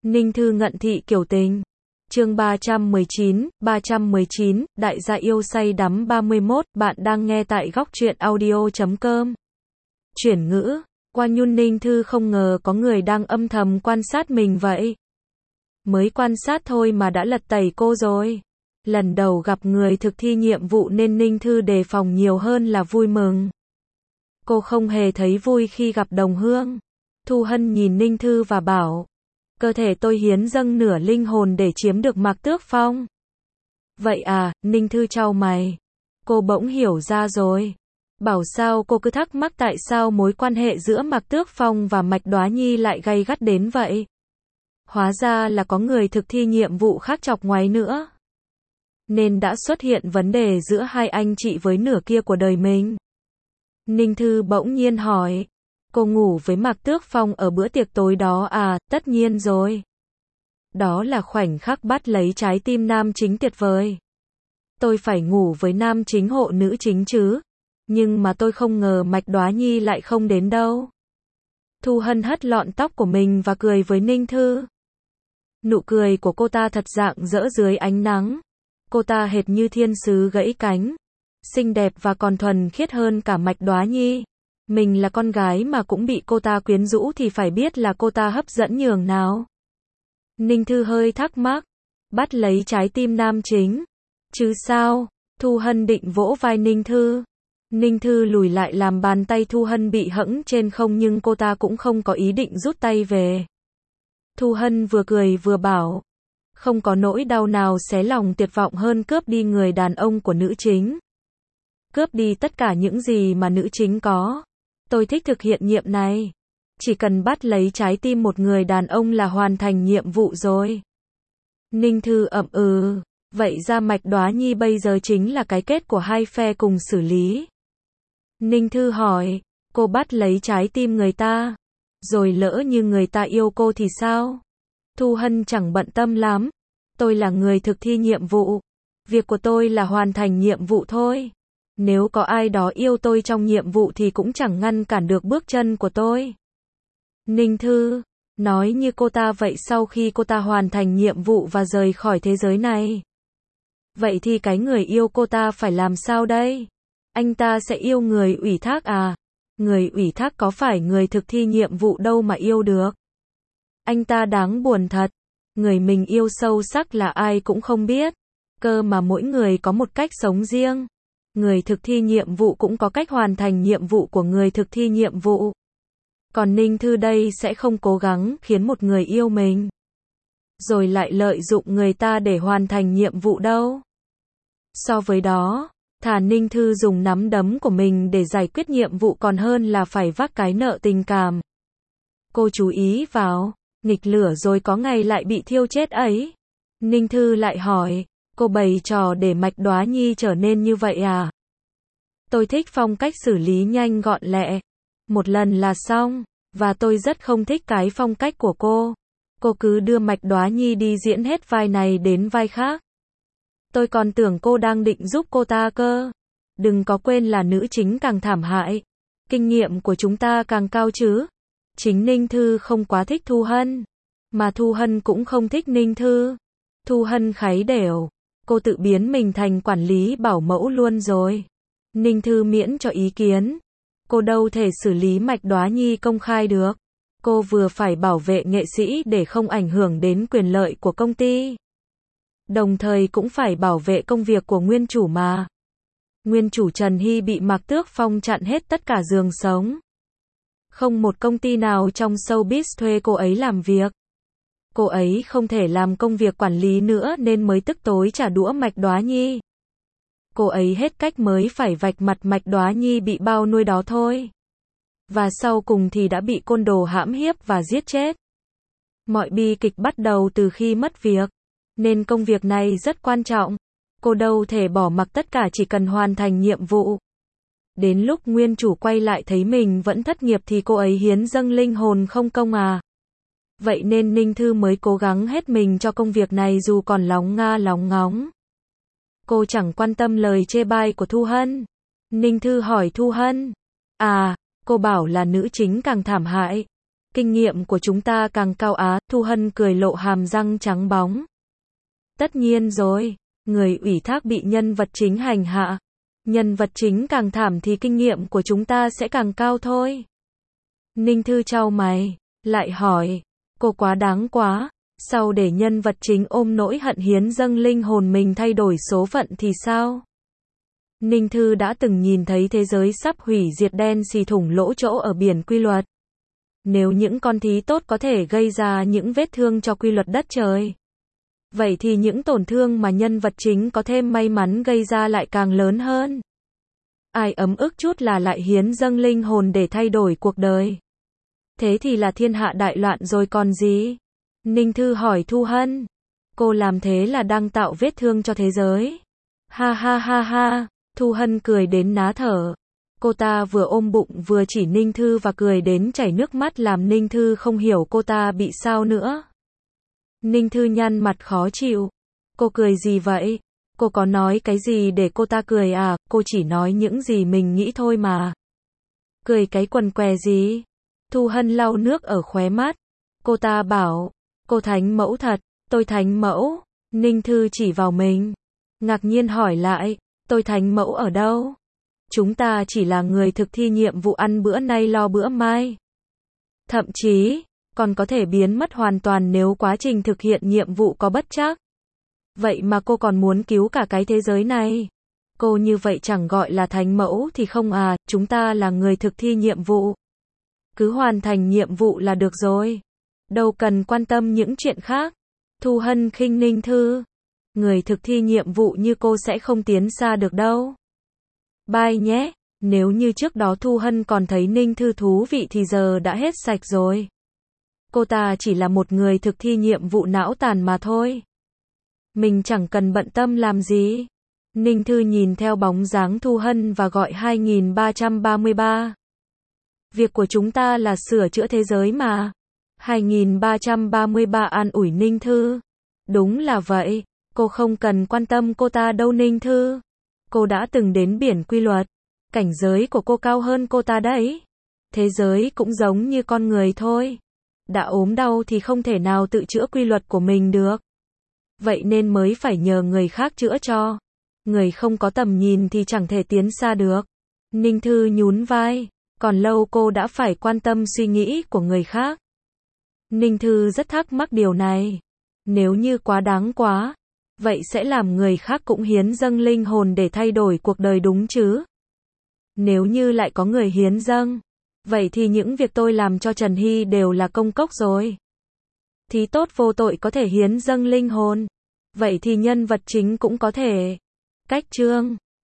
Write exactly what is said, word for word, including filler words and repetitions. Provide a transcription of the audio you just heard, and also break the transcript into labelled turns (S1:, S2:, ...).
S1: Ninh Thư ngận thị kiểu tình. Chương ba trăm mười chín, ba trăm mười chín, đại gia yêu say đắm ba mươi mốt, bạn đang nghe tại góc truyện audio chấm com. Chuyển ngữ, qua nhun Ninh Thư không ngờ có người đang âm thầm quan sát mình vậy. Mới quan sát thôi mà đã lật tẩy cô rồi. Lần đầu gặp người thực thi nhiệm vụ nên Ninh Thư đề phòng nhiều hơn là vui mừng. Cô không hề thấy vui khi gặp đồng hương. Thu Hân nhìn Ninh Thư và bảo, cơ thể tôi hiến dâng nửa linh hồn để chiếm được Mạc Tước Phong. Vậy à, Ninh Thư chau mày. Cô bỗng hiểu ra rồi. Bảo sao cô cứ thắc mắc tại sao mối quan hệ giữa Mạc Tước Phong và Mạch Đóa Nhi lại gay gắt đến vậy. Hóa ra là có người thực thi nhiệm vụ khác chọc ngoáy nữa. Nên đã xuất hiện vấn đề giữa hai anh chị với nửa kia của đời mình. Ninh Thư bỗng nhiên hỏi. Cô ngủ với Mạc Tước Phong ở bữa tiệc tối đó à? Tất nhiên rồi. Đó là khoảnh khắc bắt lấy trái tim nam chính tuyệt vời. Tôi phải ngủ với nam chính hộ nữ chính chứ. Nhưng mà tôi không ngờ Mạch Đóa Nhi lại không đến đâu. Thu Hân hất lọn tóc của mình và cười với Ninh Thư. Nụ cười của cô ta thật rạng rỡ dưới ánh nắng. Cô ta hệt như thiên sứ gãy cánh. Xinh đẹp và còn thuần khiết hơn cả Mạch Đóa Nhi. Mình là con gái mà cũng bị cô ta quyến rũ thì phải biết là cô ta hấp dẫn nhường nào. Ninh Thư hơi thắc mắc. Bắt lấy trái tim nam chính. Chứ sao? Thu Hân định vỗ vai Ninh Thư. Ninh Thư lùi lại làm bàn tay Thu Hân bị hẫng trên không nhưng cô ta cũng không có ý định rút tay về. Thu Hân vừa cười vừa bảo. Không có nỗi đau nào xé lòng tuyệt vọng hơn cướp đi người đàn ông của nữ chính. Cướp đi tất cả những gì mà nữ chính có. Tôi thích thực hiện nhiệm này. Chỉ cần bắt lấy trái tim một người đàn ông là hoàn thành nhiệm vụ rồi. Ninh Thư ậm ừ. Vậy ra Mạch Đóa Nhi bây giờ chính là cái kết của hai phe cùng xử lý. Ninh Thư hỏi. Cô bắt lấy trái tim người ta. Rồi lỡ như người ta yêu cô thì sao? Thu Hân chẳng bận tâm lắm. Tôi là người thực thi nhiệm vụ. Việc của tôi là hoàn thành nhiệm vụ thôi. Nếu có ai đó yêu tôi trong nhiệm vụ thì cũng chẳng ngăn cản được bước chân của tôi. Ninh Thư nói như cô ta vậy sau khi cô ta hoàn thành nhiệm vụ và rời khỏi thế giới này. Vậy thì cái người yêu cô ta phải làm sao đây? Anh ta sẽ yêu người ủy thác à? Người ủy thác có phải người thực thi nhiệm vụ đâu mà yêu được. Anh ta đáng buồn thật. Người mình yêu sâu sắc là ai cũng không biết. Cơ mà mỗi người có một cách sống riêng. Người thực thi nhiệm vụ cũng có cách hoàn thành nhiệm vụ của người thực thi nhiệm vụ. Còn Ninh Thư đây sẽ không cố gắng khiến một người yêu mình. Rồi lại lợi dụng người ta để hoàn thành nhiệm vụ đâu. So với đó, thà Ninh Thư dùng nắm đấm của mình để giải quyết nhiệm vụ còn hơn là phải vác cái nợ tình cảm. Cô chú ý vào, nghịch lửa rồi có ngày lại bị thiêu chết ấy. Ninh Thư lại hỏi, cô bày trò để Mạch Đóa Nhi trở nên như vậy à? Tôi thích phong cách xử lý nhanh gọn lẹ. Một lần là xong. Và tôi rất không thích cái phong cách của cô. Cô cứ đưa Mạch Đóa Nhi đi diễn hết vai này đến vai khác. Tôi còn tưởng cô đang định giúp cô ta cơ. Đừng có quên là nữ chính càng thảm hại. Kinh nghiệm của chúng ta càng cao chứ. Chính Ninh Thư không quá thích Thu Hân. Mà Thu Hân cũng không thích Ninh Thư. Thu Hân kháy đểu. Cô tự biến mình thành quản lý bảo mẫu luôn rồi. Ninh Thư miễn cho ý kiến. Cô đâu thể xử lý Mạch Đóa Nhi công khai được. Cô vừa phải bảo vệ nghệ sĩ để không ảnh hưởng đến quyền lợi của công ty. Đồng thời cũng phải bảo vệ công việc của nguyên chủ mà. Nguyên chủ Trần Hy bị Mạc Tước Phong chặn hết tất cả giường sống. Không một công ty nào trong showbiz thuê cô ấy làm việc. Cô ấy không thể làm công việc quản lý nữa nên mới tức tối trả đũa Mạch Đóa Nhi. Cô ấy hết cách mới phải vạch mặt Mạch Đóa Nhi bị bao nuôi đó thôi. Và sau cùng thì đã bị côn đồ hãm hiếp và giết chết. Mọi bi kịch bắt đầu từ khi mất việc. Nên công việc này rất quan trọng. Cô đâu thể bỏ mặc tất cả chỉ cần hoàn thành nhiệm vụ. Đến lúc nguyên chủ quay lại thấy mình vẫn thất nghiệp thì cô ấy hiến dâng linh hồn không công à. Vậy nên Ninh Thư mới cố gắng hết mình cho công việc này dù còn lóng nga lóng ngóng. Cô chẳng quan tâm lời chê bai của Thu Hân. Ninh Thư hỏi Thu Hân. À, cô bảo là nữ chính càng thảm hại. Kinh nghiệm của chúng ta càng cao á, Thu Hân cười lộ hàm răng trắng bóng. Tất nhiên rồi, người ủy thác bị nhân vật chính hành hạ. Nhân vật chính càng thảm thì kinh nghiệm của chúng ta sẽ càng cao thôi. Ninh Thư chau mày, lại hỏi, cô quá đáng quá, sau để nhân vật chính ôm nỗi hận hiến dâng linh hồn mình thay đổi số phận thì sao? Ninh Thư đã từng nhìn thấy thế giới sắp hủy diệt đen xì thủng lỗ chỗ ở biển quy luật. Nếu những con thí tốt có thể gây ra những vết thương cho quy luật đất trời, vậy thì những tổn thương mà nhân vật chính có thêm may mắn gây ra lại càng lớn hơn. Ai ấm ức chút là lại hiến dâng linh hồn để thay đổi cuộc đời. Thế thì là thiên hạ đại loạn rồi còn gì? Ninh Thư hỏi Thu Hân. Cô làm thế là đang tạo vết thương cho thế giới. Ha ha ha ha, Thu Hân cười đến ná thở. Cô ta vừa ôm bụng vừa chỉ Ninh Thư và cười đến chảy nước mắt làm Ninh Thư không hiểu cô ta bị sao nữa. Ninh Thư nhăn mặt khó chịu. Cô cười gì vậy? Cô có nói cái gì để cô ta cười à? Cô chỉ nói những gì mình nghĩ thôi mà. Cười cái quần què gì? Thu Hân lau nước ở khóe mắt. Cô ta bảo, cô thánh mẫu thật, tôi thánh mẫu. Ninh Thư chỉ vào mình. Ngạc nhiên hỏi lại, tôi thánh mẫu ở đâu? Chúng ta chỉ là người thực thi nhiệm vụ ăn bữa nay lo bữa mai. Thậm chí, còn có thể biến mất hoàn toàn nếu quá trình thực hiện nhiệm vụ có bất trắc. Vậy mà cô còn muốn cứu cả cái thế giới này. Cô như vậy chẳng gọi là thánh mẫu thì không à, chúng ta là người thực thi nhiệm vụ. Cứ hoàn thành nhiệm vụ là được rồi. Đâu cần quan tâm những chuyện khác. Thu Hân khinh Ninh Thư. Người thực thi nhiệm vụ như cô sẽ không tiến xa được đâu. Bye nhé. Nếu như trước đó Thu Hân còn thấy Ninh Thư thú vị thì giờ đã hết sạch rồi. Cô ta chỉ là một người thực thi nhiệm vụ não tàn mà thôi. Mình chẳng cần bận tâm làm gì. Ninh Thư nhìn theo bóng dáng Thu Hân và gọi hai nghìn ba trăm ba mươi ba. Việc của chúng ta là sửa chữa thế giới mà. hai nghìn ba trăm ba mươi ba an ủi Ninh Thư. Đúng là vậy, cô không cần quan tâm cô ta đâu Ninh Thư. Cô đã từng đến biển quy luật. Cảnh giới của cô cao hơn cô ta đấy. Thế giới cũng giống như con người thôi. Đã ốm đau thì không thể nào tự chữa quy luật của mình được. Vậy nên mới phải nhờ người khác chữa cho. Người không có tầm nhìn thì chẳng thể tiến xa được. Ninh Thư nhún vai. Còn lâu cô đã phải quan tâm suy nghĩ của người khác. Ninh Thư rất thắc mắc điều này. Nếu như quá đáng quá, vậy sẽ làm người khác cũng hiến dâng linh hồn để thay đổi cuộc đời đúng chứ? Nếu như lại có người hiến dâng, vậy thì những việc tôi làm cho Trần Hy đều là công cốc rồi. Thí tốt vô tội có thể hiến dâng linh hồn, vậy thì nhân vật chính cũng có thể. Cách chương